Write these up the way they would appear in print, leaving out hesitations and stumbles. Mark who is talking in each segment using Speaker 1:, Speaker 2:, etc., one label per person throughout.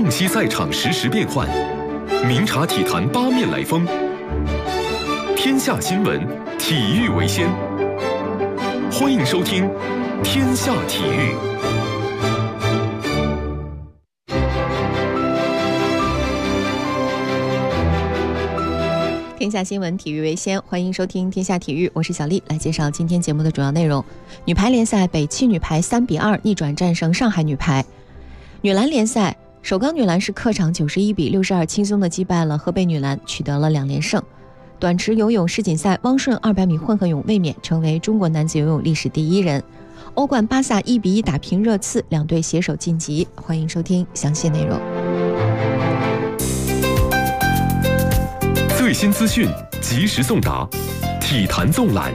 Speaker 1: 洞悉赛场实时变幻，明察体坛八面来风。天下新闻，体育为先。欢迎收听《天下体育》。
Speaker 2: 天下新闻，体育为先，欢迎收听《天下体育》，我是小丽，来介绍今天节目的主要内容。女排联赛，北汽女排3-2逆转战胜上海女排。女篮联赛，首钢女篮是客场91比62轻松地击败了河北女篮，取得了2连胜。短池游泳世锦赛，汪顺200米混合泳卫冕，成为中国男子游泳历史第1人。欧冠巴萨1比1打平热刺，两队携手晋级。欢迎收听详细内容。
Speaker 1: 最新资讯，及时送达，体坛纵览。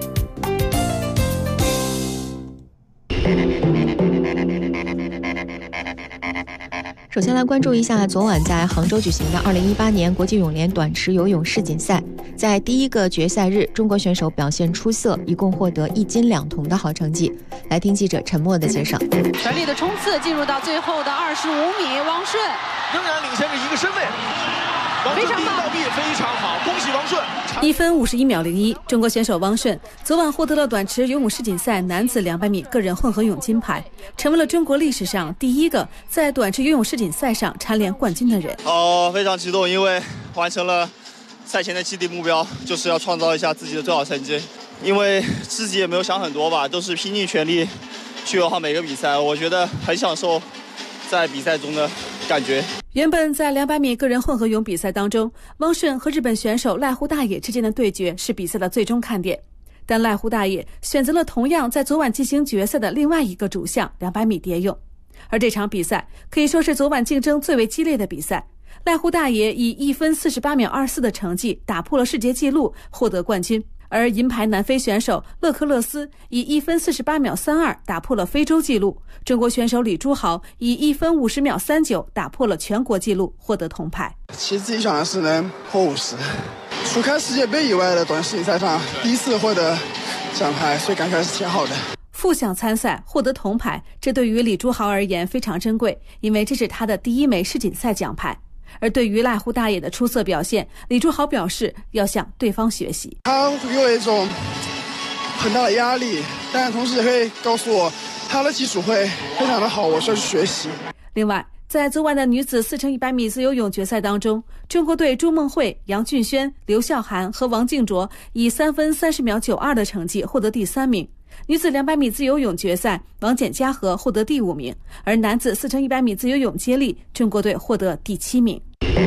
Speaker 2: 首先来关注一下昨晚在杭州举行的2018年国际泳联短池游泳世锦赛。在第一个决赛日，中国选手表现出色，一共获得1金2铜的好成绩。来听记者陈默的介绍。
Speaker 3: 全力的冲刺，进入到最后的25米，汪顺
Speaker 4: 仍然领先着1个身位。非常棒，非常好，恭喜汪顺
Speaker 3: ！1分51秒01，中国选手汪顺昨晚获得了短池游泳世锦赛男子200米个人混合泳金牌，成为了中国历史上第一个在短池游泳世锦赛上蝉联冠军的人。
Speaker 4: 非常激动，因为完成了赛前的既定目标，就是要创造一下自己的最好成绩。因为自己也没有想很多吧，都是拼尽全力去游好每个比赛，我觉得很享受在比赛中的感觉。
Speaker 3: 原本在200米个人混合泳比赛当中，汪顺和日本选手濑户大野之间的对决是比赛的最终看点，但濑户大野选择了同样在昨晚进行决赛的另外一个主项200米蝶泳。而这场比赛可以说是昨晚竞争最为激烈的比赛，濑户大野以1分48秒24的成绩打破了世界纪录，获得冠军。而银牌南非选手勒克勒斯以1分48秒32打破了非洲纪录，中国选手李朱豪以1分50秒39打破了全国纪录，获得铜牌。
Speaker 5: 其实自己想的是能破50，除开世界杯以外的短世锦赛上第一次获得奖牌，所以感觉还是挺好的。
Speaker 3: 赴项参赛获得铜牌，这对于李朱豪而言非常珍贵，因为这是他的第1枚世锦赛奖牌。而对于濑户大野的出色表现，李朱豪表示要向对方学习。
Speaker 5: 他会给我一种很大的压力，但同时也会告诉我他的基础会非常的好，我需要去学习。
Speaker 3: 另外，在昨晚的女子4×100米自由泳决赛当中，中国队朱梦慧、杨俊轩、刘孝涵和王静卓以3分30秒92的成绩获得第3名。女子200米自由泳决赛，王简嘉禾获得第5名，而男子4×100米自由泳接力，中国队获得第7名。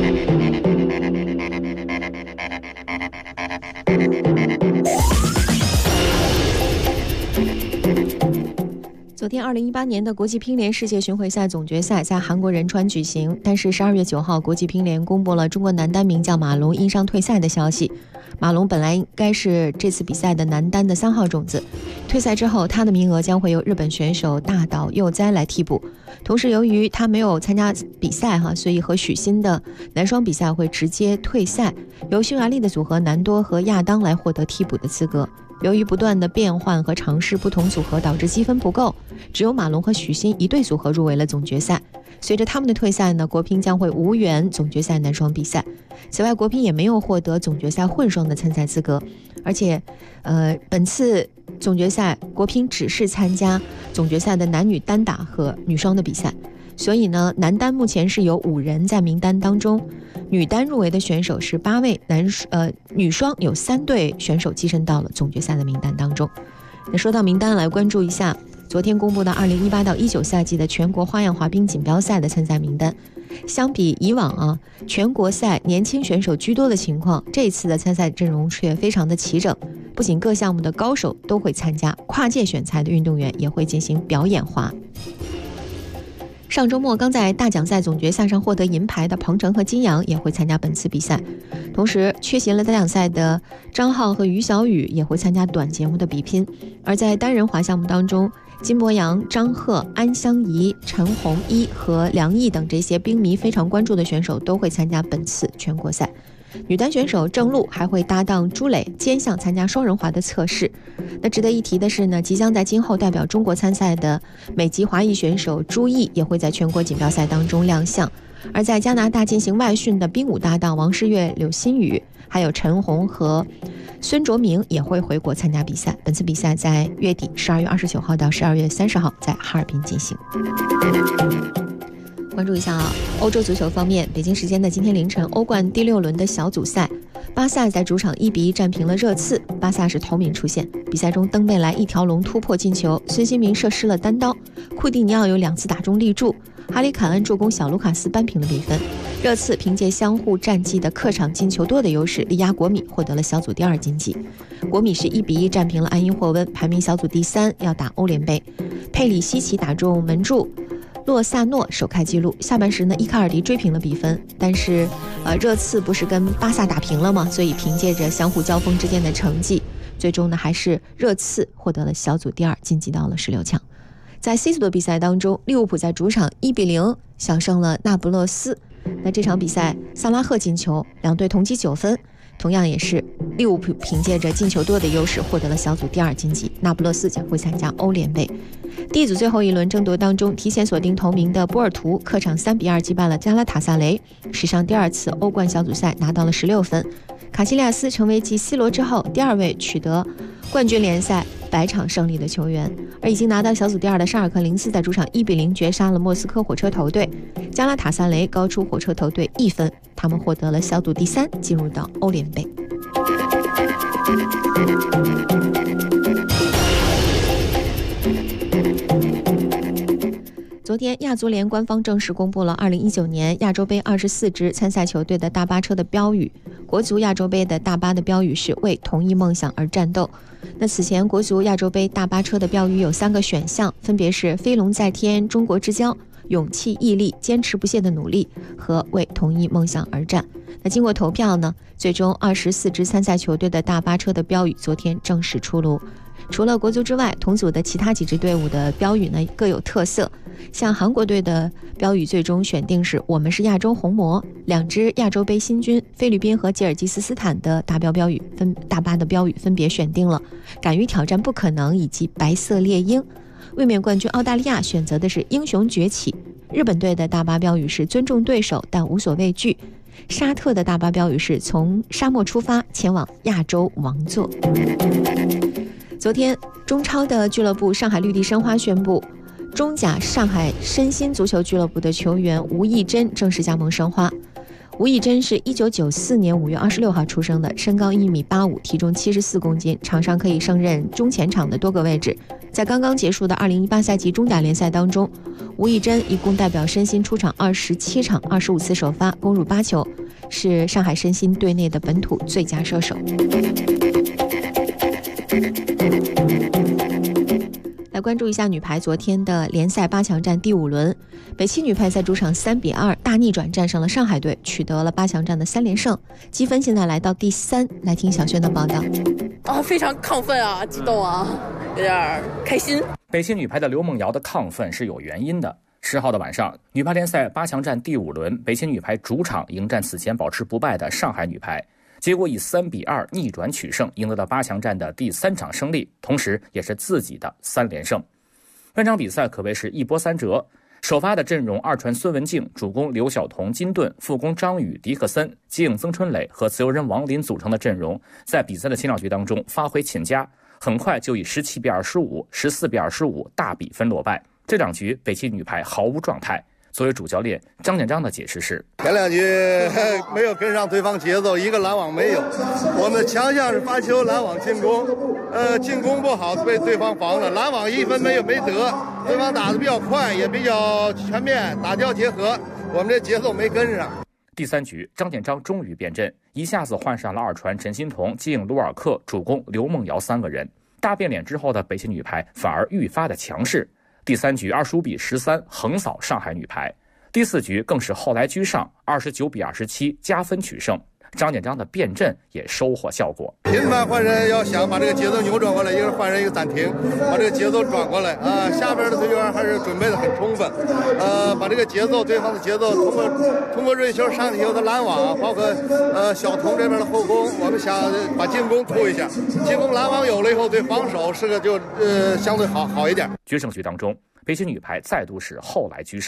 Speaker 2: 昨天2018年的国际乒联世界巡回赛总决赛在韩国仁川举行，但是12月9号国际乒联公布了中国男单名将马龙因伤退赛的消息。马龙本来应该是这次比赛的男单的3号种子，退赛之后他的名额将会由日本选手大岛佑哉来替补。同时由于他没有参加比赛所以和许昕的男双比赛会直接退赛，由匈牙利的组合南多和亚当来获得替补的资格。由于不断的变换和尝试不同组合，导致积分不够，只有马龙和许昕一对组合入围了总决赛。随着他们的退赛呢，国乒将会无缘总决赛男双比赛。此外，国乒也没有获得总决赛混双的参赛资格，而且本次总决赛国乒只是参加总决赛的男女单打和女双的比赛，所以呢，男单目前是有5人在名单当中，女单入围的选手是8位，女双有3对选手跻身到了总决赛的名单当中。那说到名单，来关注一下昨天公布的2018到19赛季的全国花样滑冰锦标赛的参赛名单。相比以往全国赛年轻选手居多的情况，这一次的参赛阵容却非常的齐整，不仅各项目的高手都会参加，跨界选材的运动员也会进行表演滑。上周末刚在大奖赛总决赛上获得银牌的彭程和金阳也会参加本次比赛，同时缺席了大奖赛的张浩和于小雨也会参加短节目的比拼。而在单人滑项目当中，金博洋、张赫、安香怡、陈红一和梁毅等这些冰迷非常关注的选手都会参加本次全国赛。女单选手郑璐还会搭档朱磊兼项参加双人滑的测试。那值得一提的是呢，即将在今后代表中国参赛的美籍华裔选手朱毅也会在全国锦标赛当中亮相。 而在加拿大进行外训的冰舞搭档王诗玥、柳鑫宇，还有陈红和孙卓明也会回国参加比赛。本次比赛在月底12月29号到12月30号在哈尔滨进行。关注一下欧洲足球方面，北京时间的今天凌晨，欧冠第6轮的小组赛，巴萨在主场1-1战平了热刺。巴萨是头名出现，比赛中登贝莱一条龙突破进球，孙兴民射失了单刀，库蒂尼奥有2次打中立柱，哈里凯恩助攻小卢卡斯扳平了比分。热刺凭借相互战绩的客场进球多的优势，力压国米获得了小组第2晋级。国米是1-1战平了埃因霍温，排名小组第3，要打欧联杯。佩里西奇打中门柱，洛萨诺首开纪录。下半时呢，伊卡尔迪追平了比分，但是热刺不是跟巴萨打平了吗？所以凭借着相互交锋之间的成绩，最终呢还是热刺获得了小组第2，晋级到了16强。在 C 组的比赛当中，利物浦在主场1-0小胜了那不勒斯。那这场比赛萨拉赫进球，两队同积9分，同样也是利物浦凭借着进球多的优势获得了小组第2晋级。那不勒斯将会参加欧联杯。D 组最后一轮争夺当中，提前锁定头名的波尔图客场3-2击败了加拉塔萨雷，史上第2次欧冠小组赛拿到了16分。卡西利亚斯成为继 C 罗之后第2位取得冠军联赛100场胜利的球员。而已经拿到小组第2的沙尔克零斯在主场1-0绝杀了莫斯科火车头队，加拉塔萨雷高出火车头队1分，他们获得了小组第3，进入到欧联杯。昨天，亚足联官方正式公布了2019年亚洲杯24支参赛球队的大巴车的标语。国足亚洲杯的大巴的标语是为同一梦想而战斗。那此前国足亚洲杯大巴车的标语有3个选项，分别是飞龙在天、中国之骄、勇气毅力、坚持不懈的努力和为同一梦想而战。那经过投票呢，最终24支参赛球队的大巴车的标语昨天正式出炉。除了国足之外，同组的其他几支队伍的标语呢各有特色。像韩国队的标语最终选定是我们是亚洲红魔，2支亚洲杯新军菲律宾和吉尔吉斯斯坦的大巴的标语分别选定了敢于挑战不可能以及白色猎鹰。卫冕冠军澳大利亚选择的是英雄崛起。日本队的大巴标语是尊重对手但无所畏惧。沙特的大巴标语是从沙漠出发前往亚洲王座。昨天，中超的俱乐部上海绿地申花宣布，中甲上海申鑫足球俱乐部的球员吴义珍正式加盟申花。吴义珍是1994年5月26号出生的，身高1.85米，体重74公斤，场上可以胜任中前场的多个位置。在刚刚结束的2018赛季中甲联赛当中，吴义珍一共代表申鑫出场27场，25次首发，攻入8球，是上海申鑫队内的本土最佳射手。来关注一下女排昨天的联赛8强战第5轮，北汽女排在主场3-2大逆转战胜了上海队，取得了8强战的3连胜，积分现在来到第3。来听小轩的报道。
Speaker 6: 非常亢奋啊，激动啊，有点开心。
Speaker 7: 北汽女排的刘梦瑶的亢奋是有原因的。10号的晚上，女排联赛8强战第5轮，北汽女排主场迎战此前保持不败的上海女排，结果以3-2逆转取胜，赢得了8强战的第3场胜利，同时也是自己的3连胜。本场比赛可谓是一波3折，首发的阵容二传孙文静，主攻刘晓彤、金盾，副攻张宇、迪克森，接应曾春蕾和自由人王林组成的阵容，在比赛的前2局当中发挥欠佳，很快就以17-25、14-25大比分落败。这2局北汽女排毫无状态。作为主教练张建章的解释是：
Speaker 8: 前2局没有跟上对方节奏，一个拦网没有。我们的强项是发球、拦网、进攻。进攻不好被对方防了，拦网1分没得，对方打得比较快，也比较全面，打交结合，我们这节奏没跟上。
Speaker 7: 第3局，张建章终于变阵，一下子换上了2传陈欣桐、接应卢尔克、主攻刘梦瑶3个人。大变脸之后的北汽女排反而愈发的强势。第3局25-13横扫上海女排，第4局更是后来居上，29-27加分取胜。张建章的变阵也收获效果。
Speaker 8: 频繁换人，要想把这个节奏扭转过来，一个换人一个暂停，把这个节奏转过来啊。下边的队员还是准备的很充分，把这个节奏，对方的节奏，通过瑞秋上以后的拦网，包括小童这边的后攻，我们想把进攻突一下，进攻拦网有了以后，对防守就相对好一点。
Speaker 7: 决胜局当中，北汽女排再度是后来居上，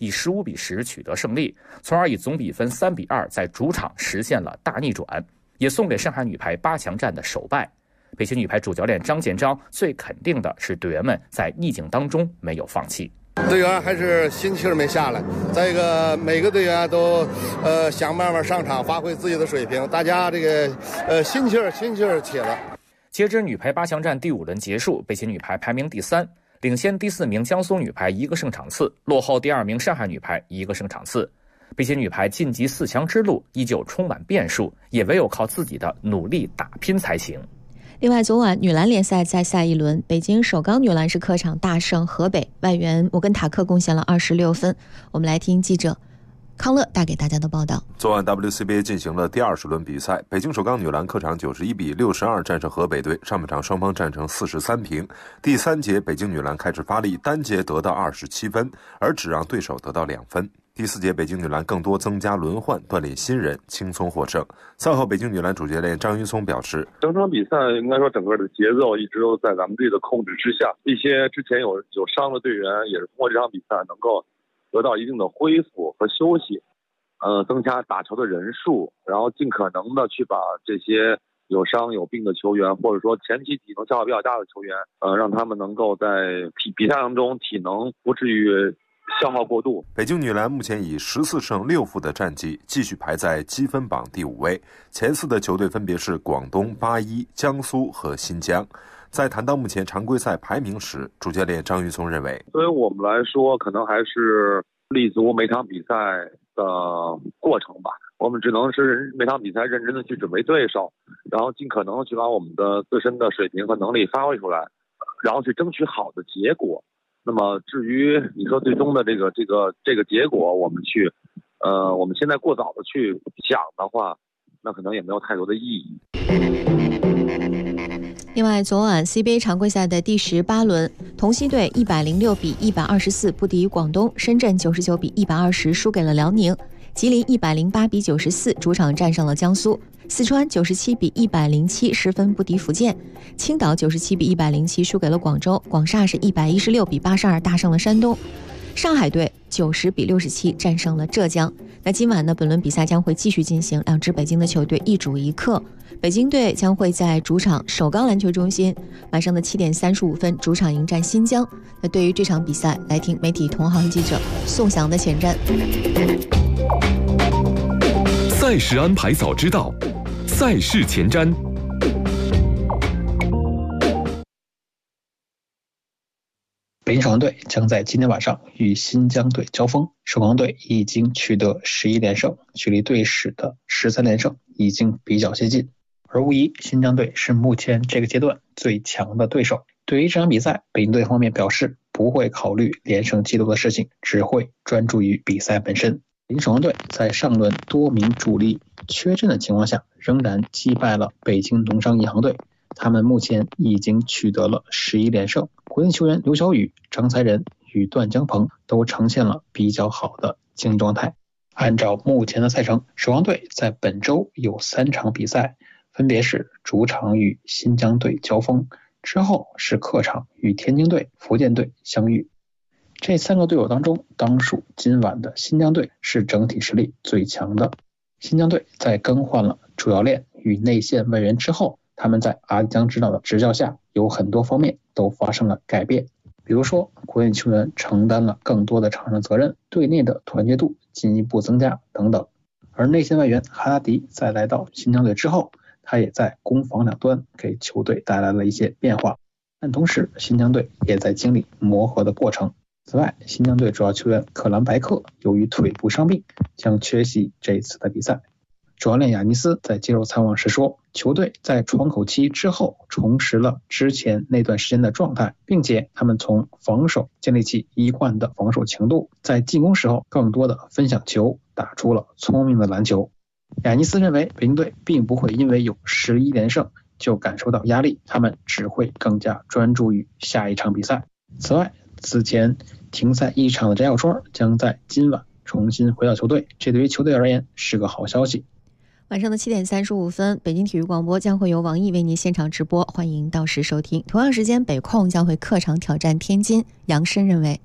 Speaker 7: 以15-10取得胜利，从而以总比分3-2在主场实现了大逆转，也送给上海女排8强战的首败。北京女排主教练张建章最肯定的是队员们在逆境当中没有放弃。
Speaker 8: 队员还是心气儿没下来，再一个每个队员都想办法上场发挥自己的水平，大家这个心气儿起了。
Speaker 7: 截至女排8强战第5轮结束，北京女排排名第3，领先第4名江苏女排1个胜场次，落后第2名上海女排1个胜场次。北京女排晋级4强之路依旧充满变数，也唯有靠自己的努力打拼才行。
Speaker 2: 另外，昨晚女篮联赛在下一轮，北京首钢女篮是客场大胜河北，外援摩根塔克贡献了26分。我们来听记者康乐带给大家的报道。
Speaker 9: 昨晚 WCBA 进行了第20轮比赛，北京首钢女篮客场91-62战胜河北队，上半场双方战成43平。第3节北京女篮开始发力，单节得到27分，而只让对手得到2分。第4节北京女篮更多增加轮换，锻炼新人，轻松获胜。赛后北京女篮主教练张云松表示，
Speaker 10: 整场比赛应该说整个的节奏一直都在咱们队的控制之下，一些之前有伤的队员也是通过这场比赛能够得到一定的恢复和休息，增加打球的人数，然后尽可能的去把这些有伤有病的球员，或者说前期体能消耗比较大的球员，让他们能够在比赛当中体能不至于消耗过度。
Speaker 9: 北京女篮目前以14胜6负的战绩继续排在积分榜第5位，前4的球队分别是广东、81、江苏和新疆。在谈到目前常规赛排名时，主教练张云松认为，
Speaker 10: 对于我们来说，可能还是立足每场比赛的过程吧。我们只能是每场比赛认真的去准备对手，然后尽可能去把我们的自身的水平和能力发挥出来，然后去争取好的结果。那么至于你说最终的这个结果，我们现在过早的去想的话，那可能也没有太多的意义。
Speaker 2: 另外，昨晚 CBA 常规赛的第18轮，同曦队106-124不敌广东，深圳99-120输给了辽宁，吉林108-94主场战胜了江苏，四川97-107失分不敌福建，青岛97-107输给了广州，广厦是116-82大胜了山东，上海队90-67战胜了浙江。那今晚呢，本轮比赛将会继续进行，两支北京的球队一主一客。北京队将会在主场首钢篮球中心晚上的7点35分主场迎战新疆。那对于这场比赛，来听媒体同行记者宋翔的前瞻。
Speaker 1: 赛事安排早知道，赛事前瞻。
Speaker 11: 北京首钢队将在今天晚上与新疆队交锋，首钢队已经取得11连胜，距离队史的13连胜已经比较接近，而无疑新疆队是目前这个阶段最强的对手。对于这场比赛，北京队方面表示不会考虑连胜记录的事情，只会专注于比赛本身。北京首钢队在上轮多名主力缺阵的情况下，仍然击败了北京农商银行队，他们目前已经取得了11连胜，国内球员刘晓宇、张才仁与段江鹏都呈现了比较好的竞技状态。按照目前的赛程，首钢队在本周有3场比赛，分别是主场与新疆队交锋，之后是客场与天津队、福建队相遇。这3个队友当中，当属今晚的新疆队是整体实力最强的。新疆队在更换了主教练与内线外援之后，他们在阿迪江指导的执教下，有很多方面都发生了改变。比如说，国内球员承担了更多的场上责任，队内的团结度进一步增加等等。而内线外援哈达迪在来到新疆队之后，他也在攻防两端给球队带来了一些变化，但同时新疆队也在经历磨合的过程。此外，新疆队主要球员克兰白克由于腿部伤病将缺席这次的比赛。主教练亚尼斯在接受采访时说，球队在窗口期之后重拾了之前那段时间的状态，并且他们从防守建立起一贯的防守强度，在进攻时候更多的分享球，打出了聪明的篮球。亚尼斯认为北京队并不会因为有11连胜就感受到压力，他们只会更加专注于下一场比赛。此外，此前停赛1场的翟小川将在今晚重新回到球队，这对于球队而言是个好消息。
Speaker 2: 晚上的7点35分，北京体育广播将会由王毅为您现场直播，欢迎到时收听。同样时间，北控将会客场挑战天津。杨申认为，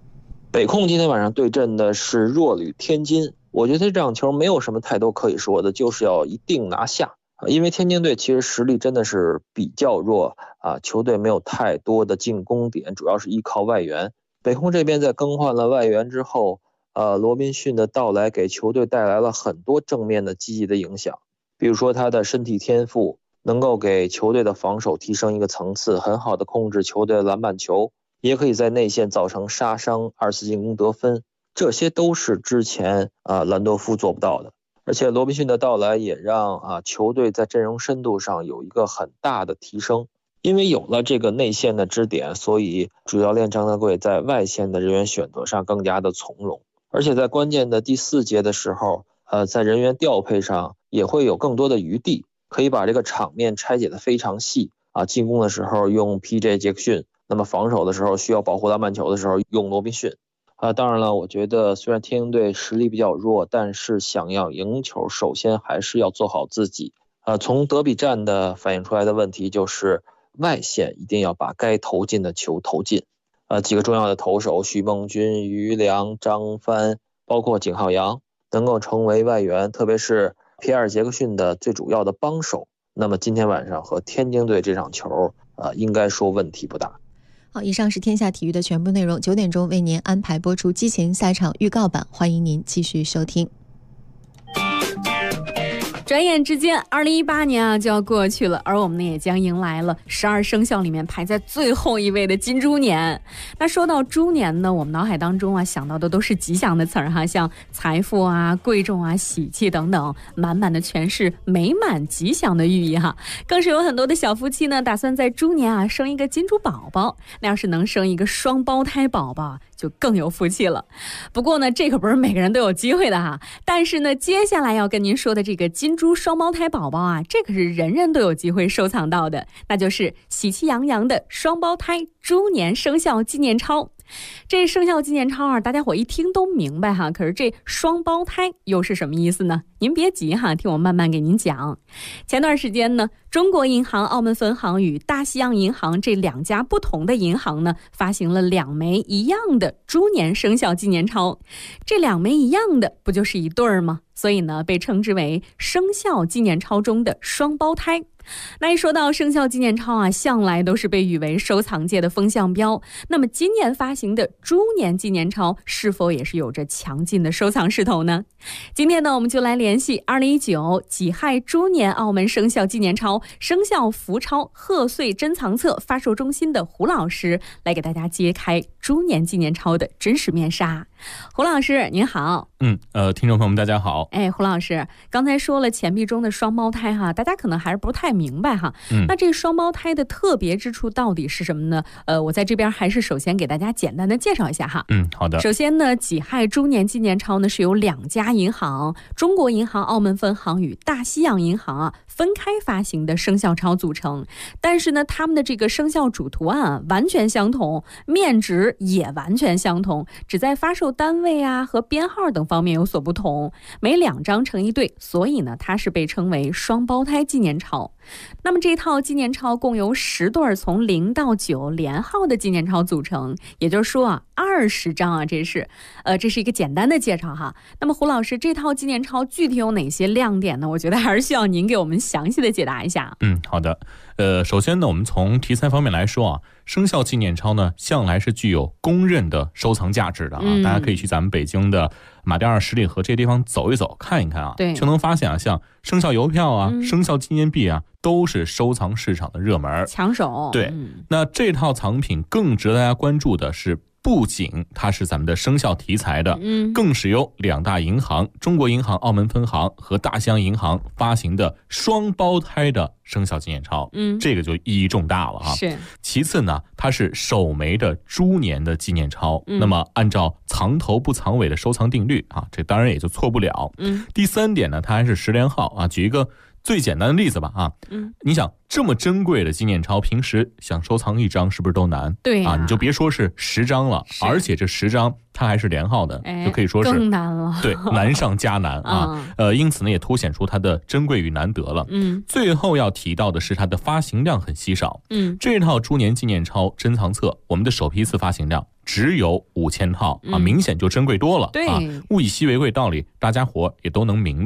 Speaker 12: 北控今天晚上对阵的是弱旅天津，我觉得这场球没有什么太多可以说的，就是要一定拿下。因为天津队其实实力真的是比较弱啊，球队没有太多的进攻点，主要是依靠外援。北控这边在更换了外援之后，罗宾逊的到来给球队带来了很多正面的积极的影响，比如说他的身体天赋能够给球队的防守提升一个层次，很好的控制球队的篮板球，也可以在内线造成杀伤，2次进攻得分，这些都是之前兰多夫做不到的。而且罗宾逊的到来也让球队在阵容深度上有一个很大的提升，因为有了这个内线的支点，所以主教练张德贵在外线的人员选择上更加的从容，而且在关键的第4节的时候，在人员调配上也会有更多的余地，可以把这个场面拆解的非常细进攻的时候用 PJ 杰克逊，那么防守的时候需要保护篮板球的时候用罗宾逊。当然了，我觉得虽然天津队实力比较弱，但是想要赢球，首先还是要做好自己。从德比战的反映出来的问题就是外线一定要把该投进的球投进。几个重要的投手许梦军、于良、张帆，包括景浩洋，能够成为外援，特别是皮埃尔杰克逊的最主要的帮手。那么今天晚上和天津队这场球，应该说问题不大。
Speaker 2: 好，以上是天下体育的全部内容。9点钟为您安排播出激情赛场预告版，欢迎您继续收听。
Speaker 13: 转眼之间2018年就要过去了，而我们呢也将迎来了12生肖里面排在最后一位的金猪年。那说到猪年呢，我们脑海当中想到的都是吉祥的词儿像财富贵重喜气等等，满满的全是美满吉祥的寓意更是有很多的小夫妻呢打算在猪年生一个金猪宝宝，那要是能生一个双胞胎宝宝就更有福气了。不过呢，这可不是每个人都有机会的但是呢，接下来要跟您说的这个金猪双胞胎宝宝这可是人人都有机会收藏到的，那就是喜气洋洋的双胞胎猪年生肖纪念钞。这生肖纪念钞大家伙一听都明白可是这双胞胎又是什么意思呢？您别急听我慢慢给您讲。前段时间呢，中国银行澳门分行与大西洋银行这2家不同的银行呢，发行了2枚一样的猪年生肖纪念钞。这2枚一样的不就是一对儿吗？所以呢，被称之为生肖纪念钞中的双胞胎。那一说到生肖纪念钞向来都是被誉为收藏界的风向标。那么今年发行的猪年纪念钞是否也是有着强劲的收藏势头呢？今天呢，我们就来联系2019己亥猪年澳门生肖纪念钞生肖福钞贺岁珍藏册发售中心的胡老师，来给大家揭开猪年纪念钞的真实面纱。胡老师您好。
Speaker 14: 听众朋友们大家好。
Speaker 13: 胡老师刚才说了钱币中的双胞胎大家可能还是不太明白那这双胞胎的特别之处到底是什么呢？我在这边还是首先给大家简单的介绍一下
Speaker 14: 好的。
Speaker 13: 首先呢，己亥猪年纪念钞呢是由2家银行，中国银行澳门分行与大西洋银行分开发行的生肖钞组成，但是呢，他们的这个生肖主图案完全相同，面值也完全相同，只在发售单位和编号等方面有所不同，每2张成一对，所以呢，它是被称为双胞胎纪念钞。那么这套纪念钞共由10对从0到9连号的纪念钞组成，也就是说20张这是一个简单的介绍那么胡老师，这套纪念钞具体有哪些亮点呢？我觉得还是需要您给我们详细的解答一下。
Speaker 14: 好的。首先呢，我们从题材方面来说生肖纪念钞呢向来是具有公认的收藏价值的大家可以去咱们北京的马甸二十里河这些地方走一走看一看
Speaker 13: 对，
Speaker 14: 就能发现像生肖邮票生肖纪念币都是收藏市场的热门
Speaker 13: 抢手。
Speaker 14: 对，那这套藏品更值得大家关注的是，不仅它是咱们的生肖题材的，更是由2大银行中国银行澳门分行和大西洋银行发行的双胞胎的生肖纪念钞，这个就意义重大了
Speaker 13: 是。
Speaker 14: 其次呢，它是首枚的猪年的纪念钞，那么按照藏头不藏尾的收藏定律这当然也就错不了。第3点呢，它还是10连号举一个最简单的例子吧啊，你想这么珍贵的纪念钞，平时想收藏1张是不是都难？
Speaker 13: 对
Speaker 14: 啊，你就别说是10张了，而且这10张它还是连号的，就可以说是
Speaker 13: 更难了。
Speaker 14: 对，难上加难啊。因此呢，也凸显出它的珍贵与难得了。最后要提到的是它的发行量很稀少。这套猪年纪念钞珍藏册，我们的首批次发行量只有5000套啊，明显就珍贵多了。
Speaker 13: 对
Speaker 14: 啊，物以稀为贵道理，大家伙也都能明白。